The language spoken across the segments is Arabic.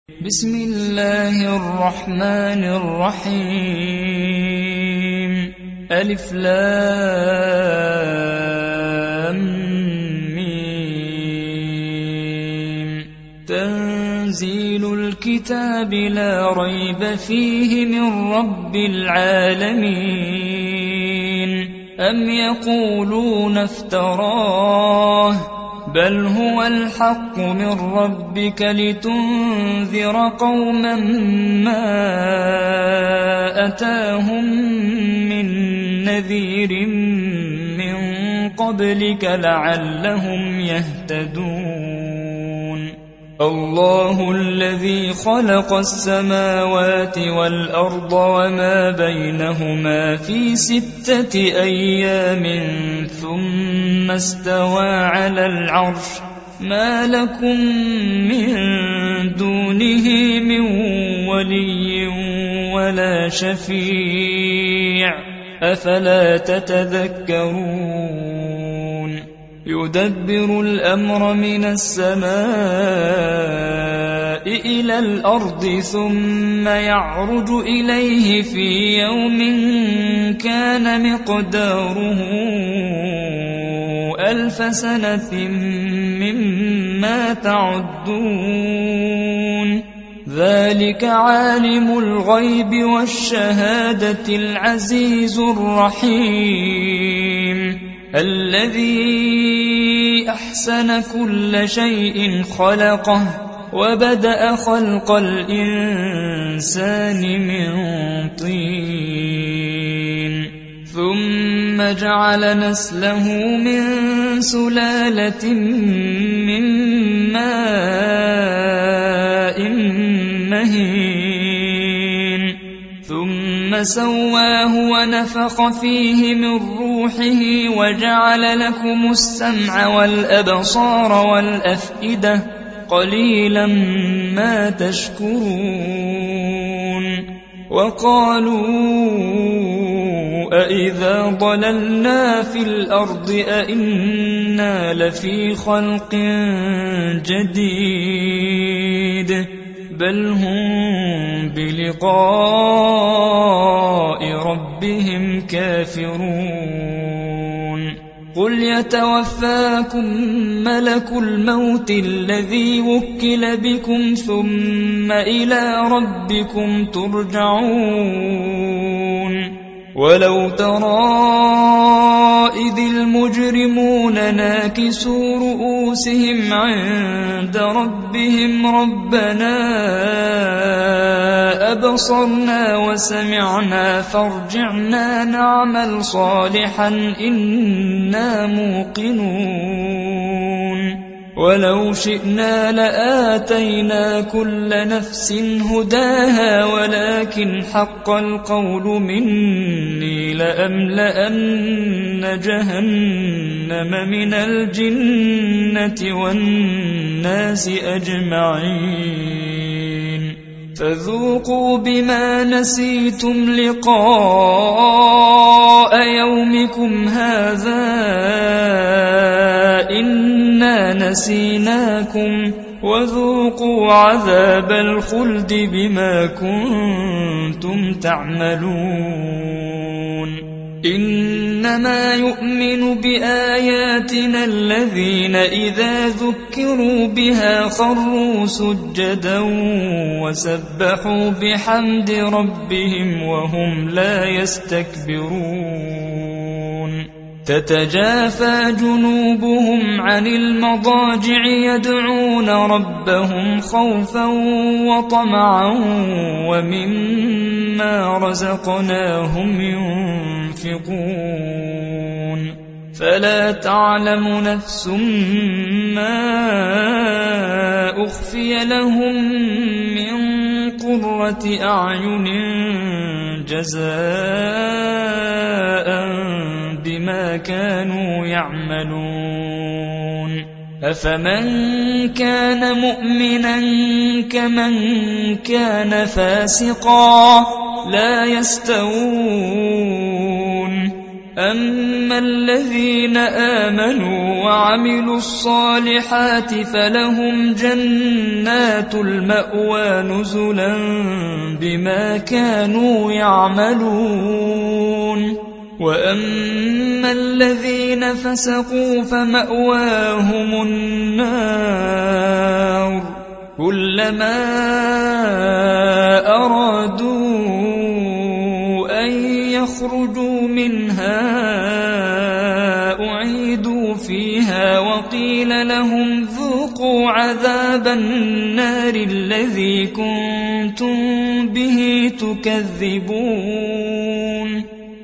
بسم الله الرحمن الرحيم ألف لام ميم تنزيل الكتاب لا ريب فيه من رب العالمين أم يقولون افتراه بل هو الحق من ربك لتنذر قوما ما أتاهم من نذير من قبلك لعلهم يهتدون الله الذي خلق السماوات والأرض وما بينهما في 6 أيام ثم استوى على العرش ما لكم من دونه من ولي ولا شفيع أفلا تتذكرون يدبر الأمر من السماء إلى الأرض ثم يعرج إليه في يوم كان مقداره 1000 سنة مما تعدون ذلك عالم الغيب والشهادة العزيز الرحيم الذي أحسن كل شيء خلقه وبدأ خلق الإنسان من طين ثم جعل نسله من سلالة من ماء مهين ثم سواه ونفخ فيه من روحه وجعل لكم السمع والأبصار والأفئدة قليلا ما تشكرون وقالوا أإذا ضللنا في الأرض أإنا لفي خلق جديد بل هم بلقاء ربهم كافرون قل يتوفاكم ملك الموت الذي وكل بكم ثم إلى ربكم ترجعون ولو ترى إذ المجرمون ناكسوا رؤوسهم عند ربهم ربنا أبصرنا وسمعنا فارجعنا نعمل صالحا إنا موقنون ولو شئنا لآتينا كل نفس هداها ولكن حق القول مني لأملأن جهنم من الجنة والناس أجمعين فذوقوا بما نسيتم لقاء يومكم هذا إنا نسيناكم وذوقوا عذاب الخلد بما كنتم تعملون إنما يؤمن بآياتنا الذين إذا ذكروا بها خروا سجدا وسبحوا بحمد ربهم وهم لا يستكبرون تتجافى جنوبهم عن المضاجع يدعون ربهم خوفا وطمعا ومما رزقناهم ينفقون فلا تعلم نفس ما أخفي لهم من قرة أعين جزاء بما كانوا يعملون أفمن كان مؤمنا كمن كان فاسقا لا يستوون أما الذين آمنوا وعملوا الصالحات فلهم جنات المأوى نزلا بما كانوا يعملون وأما الذين فسقوا فمأواهم النار كلما أرادوا أن يخرجوا منها أعيدوا فيها وقيل لهم ذوقوا عذاب النار الذي كنتم به تكذبون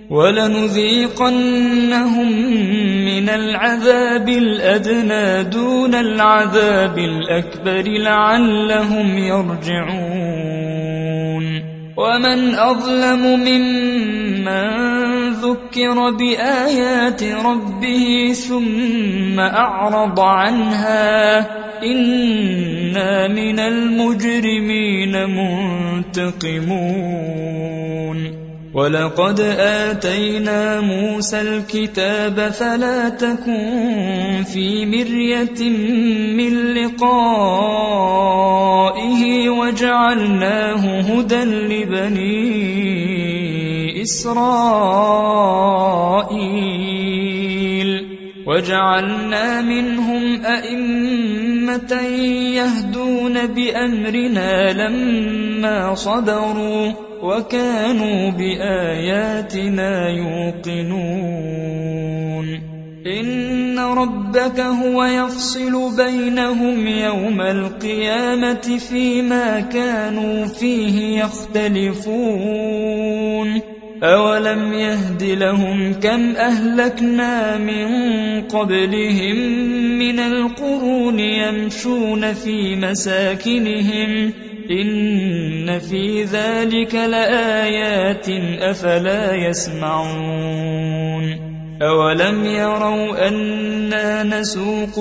ولنذيقنهم من العذاب الأدنى دون العذاب الأكبر لعلهم يرجعون ومن أظلم ممن ذكر بآيات ربه ثم أعرض عنها إنا من المجرمين منتقمون ولقد آتينا موسى الكتاب فلا تكن في مرية من لقائه وجعلناه هدى لبني إسرائيل وجعلنا منهم أئمة يهدون بأمرنا لما صبروا وكانوا بآياتنا يوقنون إن ربك هو يفصل بينهم يوم القيامة فيما كانوا فيه يختلفون أولم يهد لهم كم أهلكنا من قبلهم من القرون يمشون في مساكنهم إن في ذلك لآيات أفلا يسمعون أولم يروا أنا نسوق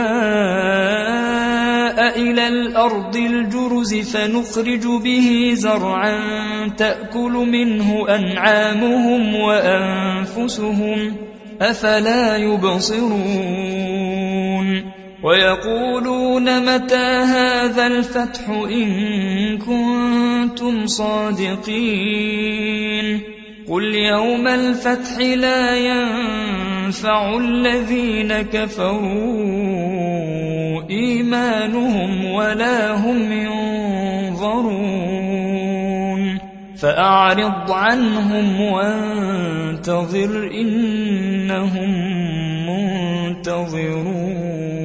الماء إلى الأرض الجرز فنخرج به زرعا تأكل منه أنعامهم وأنفسهم أفلا يبصرون ويقولون متى هذا الفتح إن كنتم صادقين قل يوم الفتح لا ينفع الذين كفروا إيمانهم ولا هم ينظرون فأعرض عنهم وانتظر إنهم منتظرون